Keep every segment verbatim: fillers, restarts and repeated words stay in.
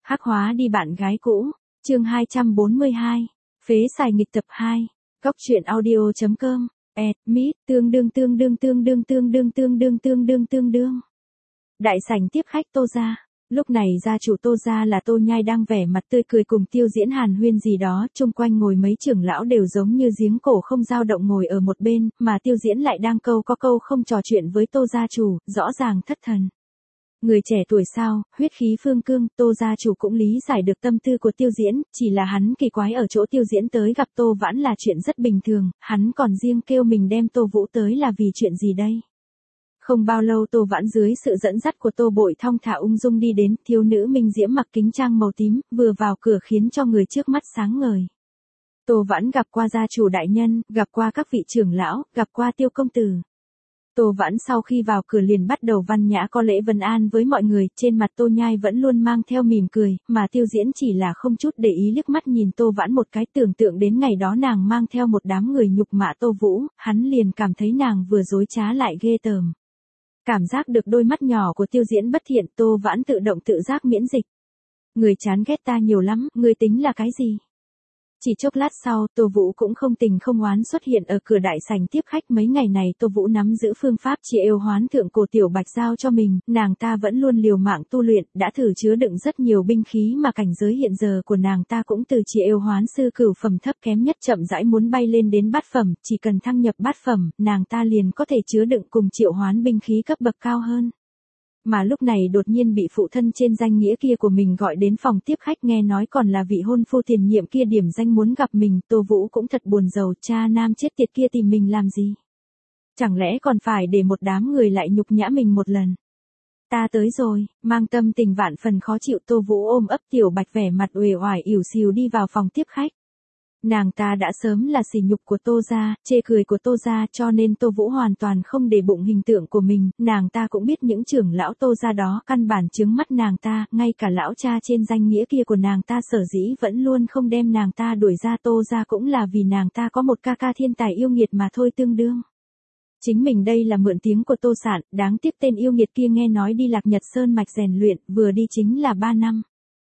Hắc hóa đi bạn gái cũ, chương hai trăm bốn mươi hai, phế xài nghịch tập hai, góc truyện audio.com, admit, tương đương tương đương tương đương tương đương tương đương tương đương tương đương. Đại sảnh tiếp khách Tô gia. Lúc này gia chủ Tô gia là Tô Nhai đang vẻ mặt tươi cười cùng Tiêu Diễn hàn huyên gì đó, chung quanh ngồi mấy trưởng lão đều giống như giếng cổ không dao động ngồi ở một bên, mà Tiêu Diễn lại đang câu có câu không trò chuyện với Tô gia chủ, rõ ràng thất thần. Người trẻ tuổi sao, huyết khí phương cương, Tô gia chủ cũng lý giải được tâm tư của Tiêu Diễn, chỉ là hắn kỳ quái ở chỗ Tiêu Diễn tới gặp Tô Vãn là chuyện rất bình thường, hắn còn riêng kêu mình đem Tô Vũ tới là vì chuyện gì đây? Không bao lâu Tô Vãn dưới sự dẫn dắt của Tô Bội thong thả ung dung đi đến, thiếu nữ minh diễm mặc kính trang màu tím, vừa vào cửa khiến cho người trước mắt sáng ngời. Tô Vãn gặp qua gia chủ đại nhân, gặp qua các vị trưởng lão, gặp qua Tiêu công tử. Tô Vãn sau khi vào cửa liền bắt đầu văn nhã có lễ vân an với mọi người, trên mặt Tô Nhai vẫn luôn mang theo mỉm cười, mà Tiêu Diễn chỉ là không chút để ý liếc mắt nhìn Tô Vãn một cái, tưởng tượng đến ngày đó nàng mang theo một đám người nhục mạ Tô Vũ, hắn liền cảm thấy nàng vừa dối trá lại ghê tởm. Cảm giác được đôi mắt nhỏ của Tiêu Diễn bất thiện, Tô Vãn tự động tự giác miễn dịch. Người chán ghét ta nhiều lắm, người tính là cái gì? Chỉ chốc lát sau, Tô Vũ cũng không tình không oán xuất hiện ở cửa đại sảnh tiếp khách. Mấy ngày này Tô Vũ nắm giữ phương pháp trị yêu hoán thượng cổ tiểu bạch giao cho mình, nàng ta vẫn luôn liều mạng tu luyện, đã thử chứa đựng rất nhiều binh khí mà cảnh giới hiện giờ của nàng ta cũng từ trị yêu hoán sư cửu phẩm thấp kém nhất chậm rãi muốn bay lên đến bát phẩm, chỉ cần thăng nhập bát phẩm, nàng ta liền có thể chứa đựng cùng triệu hoán binh khí cấp bậc cao hơn. Mà lúc này đột nhiên bị phụ thân trên danh nghĩa kia của mình gọi đến phòng tiếp khách, nghe nói còn là vị hôn phu tiền nhiệm kia điểm danh muốn gặp mình, Tô Vũ cũng thật buồn rầu, cha nam chết tiệt kia tìm mình làm gì? Chẳng lẽ còn phải để một đám người lại nhục nhã mình một lần? Ta tới rồi, mang tâm tình vạn phần khó chịu, Tô Vũ ôm ấp tiểu bạch vẻ mặt uể oải ỉu xìu đi vào phòng tiếp khách. Nàng ta đã sớm là sỉ nhục của Tô gia, chê cười của Tô gia, cho nên Tô Vũ hoàn toàn không để bụng hình tượng của mình, nàng ta cũng biết những trưởng lão Tô gia đó căn bản chướng mắt nàng ta, ngay cả lão cha trên danh nghĩa kia của nàng ta sở dĩ vẫn luôn không đem nàng ta đuổi ra Tô gia cũng là vì nàng ta có một ca ca thiên tài yêu nghiệt mà thôi tương đương. Chính mình đây là mượn tiếng của Tô Sạn, đáng tiếc tên yêu nghiệt kia nghe nói đi Lạc Nhật Sơn mạch rèn luyện, vừa đi chính là ba năm.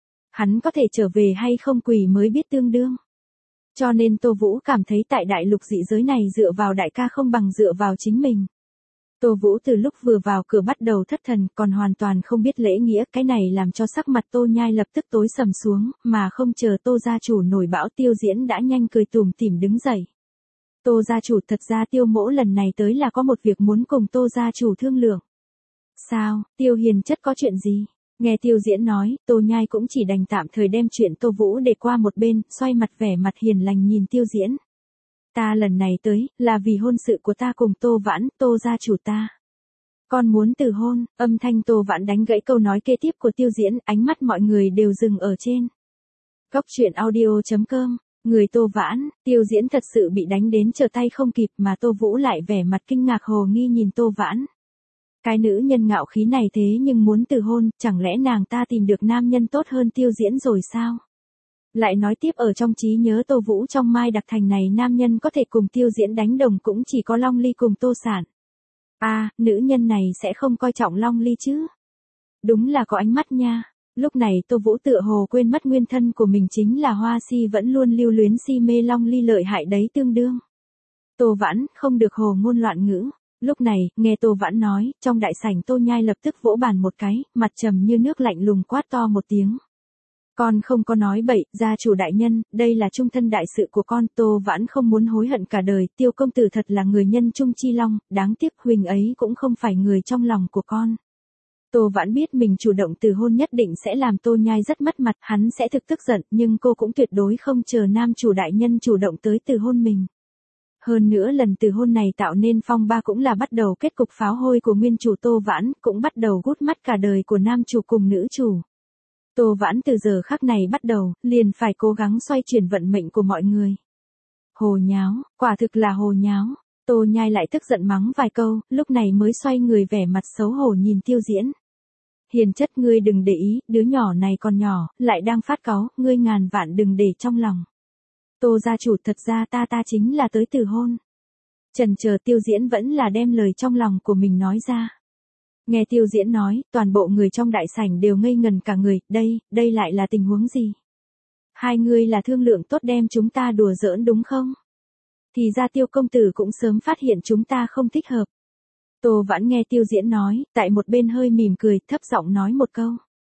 Hắn có thể trở về hay không quỷ mới biết tương đương. Cho nên Tô Vũ cảm thấy tại đại lục dị giới này dựa vào đại ca không bằng dựa vào chính mình. Tô Vũ từ lúc vừa vào cửa bắt đầu thất thần, còn hoàn toàn không biết lễ nghĩa, cái này làm cho sắc mặt Tô Nhai lập tức tối sầm xuống, mà không chờ Tô gia chủ nổi bão, Tiêu Diễn đã nhanh cười tủm tỉm đứng dậy. Tô gia chủ, thật ra Tiêu mỗ lần này tới là có một việc muốn cùng Tô gia chủ thương lượng. Sao, Tiêu hiền chất có chuyện gì? Nghe Tiêu Diễn nói, Tô Nhai cũng chỉ đành tạm thời đem chuyện Tô Vũ để qua một bên, xoay mặt vẻ mặt hiền lành nhìn Tiêu Diễn. Ta lần này tới, là vì hôn sự của ta cùng Tô Vãn, Tô gia chủ ta. Con muốn từ hôn, âm thanh Tô Vãn đánh gãy câu nói kế tiếp của Tiêu Diễn, ánh mắt mọi người đều dừng ở trên. Góc truyện audio.com, người Tô Vãn, Tiêu Diễn thật sự bị đánh đến trở tay không kịp, mà Tô Vũ lại vẻ mặt kinh ngạc hồ nghi nhìn Tô Vãn. Cái nữ nhân ngạo khí này thế nhưng muốn từ hôn, chẳng lẽ nàng ta tìm được nam nhân tốt hơn Tiêu Diễn rồi sao? Lại nói tiếp, ở trong trí nhớ Tô Vũ trong Mai Đặc Thành này nam nhân có thể cùng Tiêu Diễn đánh đồng cũng chỉ có Long Ly cùng Tô Sản. À, nữ nhân này sẽ không coi trọng Long Ly chứ? Đúng là có ánh mắt nha. Lúc này Tô Vũ tựa hồ quên mất nguyên thân của mình chính là Hoa Si vẫn luôn lưu luyến si mê Long Ly lợi hại đấy tương đương. Tô Vãn, không được hồ ngôn loạn ngữ. Lúc này, nghe Tô Vãn nói, trong đại sảnh Tô Nhai lập tức vỗ bàn một cái, mặt trầm như nước lạnh lùng quát to một tiếng. Con không có nói bậy, gia chủ đại nhân, đây là trung thân đại sự của con, Tô Vãn không muốn hối hận cả đời, Tiêu công tử thật là người nhân trung chi long, đáng tiếc huynh ấy cũng không phải người trong lòng của con. Tô Vãn biết mình chủ động từ hôn nhất định sẽ làm Tô Nhai rất mất mặt, hắn sẽ thực tức giận, nhưng cô cũng tuyệt đối không chờ nam chủ đại nhân chủ động tới từ hôn mình. Hơn nữa lần từ hôn này tạo nên phong ba cũng là bắt đầu kết cục pháo hôi của nguyên chủ Tô Vãn, cũng bắt đầu gút mắt cả đời của nam chủ cùng nữ chủ. Tô Vãn từ giờ khắc này bắt đầu, liền phải cố gắng xoay chuyển vận mệnh của mọi người. Hồ nháo, quả thực là hồ nháo. Tô Nhai lại tức giận mắng vài câu, lúc này mới xoay người vẻ mặt xấu hổ nhìn Tiêu Diễn. Hiền chất, ngươi đừng để ý, đứa nhỏ này còn nhỏ, lại đang phát cáu, ngươi ngàn vạn đừng để trong lòng. Tô gia chủ, thật ra ta ta chính là tới từ hôn. Chần chờ Tiêu Diễn vẫn là đem lời trong lòng của mình nói ra. Nghe Tiêu Diễn nói, toàn bộ người trong đại sảnh đều ngây ngần cả người, đây, đây lại là tình huống gì? Hai người là thương lượng tốt đem chúng ta đùa giỡn đúng không? Thì ra Tiêu công tử cũng sớm phát hiện chúng ta không thích hợp. Tô Vãn nghe Tiêu Diễn nói, tại một bên hơi mỉm cười, thấp giọng nói một câu.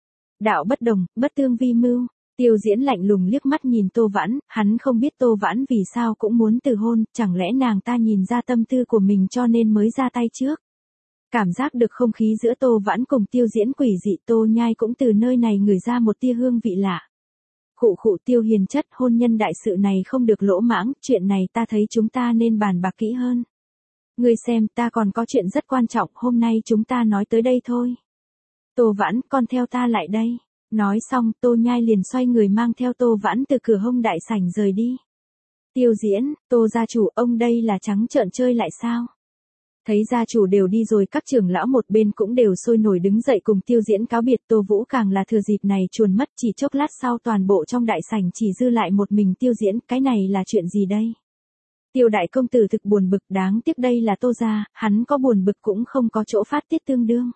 Đạo bất đồng, bất tương vi mưu. Tiêu Diễn lạnh lùng liếc mắt nhìn Tô Vãn, hắn không biết Tô Vãn vì sao cũng muốn từ hôn, chẳng lẽ nàng ta nhìn ra tâm tư của mình cho nên mới ra tay trước. Cảm giác được không khí giữa Tô Vãn cùng Tiêu Diễn quỷ dị, Tô Nhai cũng từ nơi này ngửi ra một tia hương vị lạ. Khụ khụ Tiêu hiền chất, hôn nhân đại sự này không được lỗ mãng, chuyện này ta thấy chúng ta nên bàn bạc kỹ hơn. Ngươi xem, ta còn có chuyện rất quan trọng, hôm nay chúng ta nói tới đây thôi. Tô Vãn, con theo ta lại đây. Nói xong, Tô Nhai liền xoay người mang theo Tô Vãn từ cửa hông đại sảnh rời đi. Tiêu Diễn, Tô gia chủ, ông đây là trắng trợn chơi lại sao? Thấy gia chủ đều đi rồi, các trưởng lão một bên cũng đều sôi nổi đứng dậy cùng Tiêu Diễn cáo biệt. Tô Vũ càng là thừa dịp này chuồn mất, chỉ chốc lát sau toàn bộ trong đại sảnh chỉ dư lại một mình Tiêu Diễn, cái này là chuyện gì đây? Tiêu đại công tử thực buồn bực, đáng tiếc đây là Tô gia, hắn có buồn bực cũng không có chỗ phát tiết tương đương.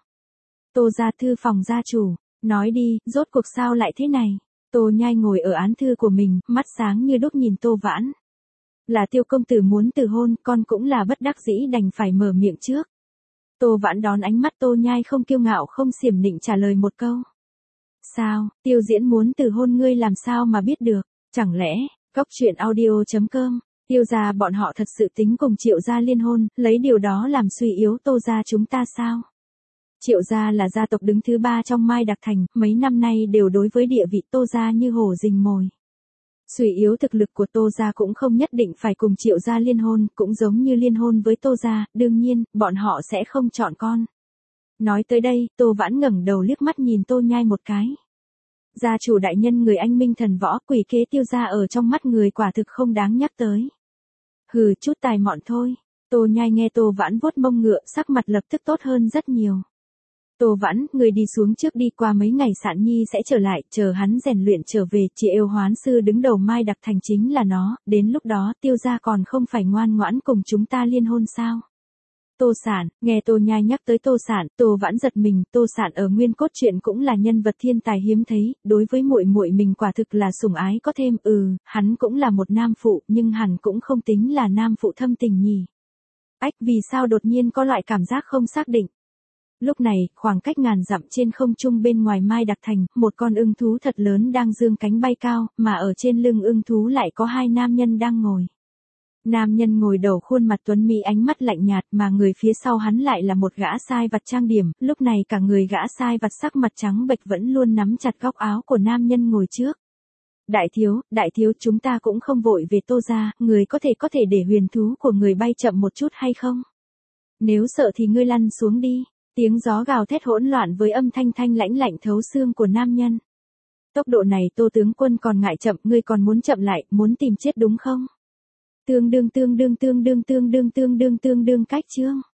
Tô gia thư phòng gia chủ, nói đi, rốt cuộc sao lại thế này? Tô Nhai ngồi ở án thư của mình, mắt sáng như đuốc nhìn Tô Vãn. Là Tiêu công tử muốn từ hôn, con cũng là bất đắc dĩ đành phải mở miệng trước. Tô Vãn đón ánh mắt Tô Nhai không kiêu ngạo không xiểm nịnh trả lời một câu. Sao, Tiêu Diễn muốn từ hôn ngươi làm sao mà biết được? Chẳng lẽ, cóc truyện audio chấm com, Tiêu gia bọn họ thật sự tính cùng Triệu gia liên hôn, lấy điều đó làm suy yếu Tô gia chúng ta sao? Triệu gia là gia tộc đứng thứ ba trong Mai Đặc Thành, mấy năm nay đều đối với địa vị Tô gia như hổ rình mồi. Suy yếu thực lực của Tô gia cũng không nhất định phải cùng Triệu gia liên hôn, cũng giống như liên hôn với Tô gia, đương nhiên, bọn họ sẽ không chọn con. Nói tới đây, Tô Vãn ngẩng đầu liếc mắt nhìn Tô Nhai một cái. Gia chủ đại nhân người anh minh thần võ, quỷ kế Tiêu gia ở trong mắt người quả thực không đáng nhắc tới. Hừ, chút tài mọn thôi. Tô Nhai nghe Tô Vãn vuốt mông ngựa, sắc mặt lập tức tốt hơn rất nhiều. Tô Vãn, người đi xuống trước đi, qua mấy ngày Sạn Nhi sẽ trở lại, chờ hắn rèn luyện trở về, chị yêu hoán sư đứng đầu Mai Đặc Thành chính là nó, đến lúc đó Tiêu gia còn không phải ngoan ngoãn cùng chúng ta liên hôn sao? Tô Sạn, nghe Tô Nhai nhắc tới Tô Sạn, Tô Vãn giật mình, Tô Sạn ở nguyên cốt truyện cũng là nhân vật thiên tài hiếm thấy, đối với muội muội mình quả thực là sủng ái có thêm, ừ, hắn cũng là một nam phụ, nhưng hẳn cũng không tính là nam phụ thâm tình nhỉ. Ách, vì sao đột nhiên có loại cảm giác không xác định? Lúc này, khoảng cách ngàn dặm trên không trung bên ngoài Mai Đặc Thành, một con ưng thú thật lớn đang dương cánh bay cao, mà ở trên lưng ưng thú lại có hai nam nhân đang ngồi. Nam nhân ngồi đầu khuôn mặt tuấn mỹ ánh mắt lạnh nhạt, mà người phía sau hắn lại là một gã sai vặt trang điểm, lúc này cả người gã sai vặt sắc mặt trắng bệch vẫn luôn nắm chặt góc áo của nam nhân ngồi trước. Đại thiếu, đại thiếu, chúng ta cũng không vội về Tô gia, người có thể có thể để huyền thú của người bay chậm một chút hay không? Nếu sợ thì ngươi lăn xuống đi. Tiếng gió gào thét hỗn loạn với âm thanh thanh lãnh lạnh thấu xương của nam nhân. Tốc độ này Tô tướng quân còn ngại chậm, ngươi còn muốn chậm lại, muốn tìm chết đúng không? Tương đương tương đương tương đương tương đương tương đương tương đương cách chương.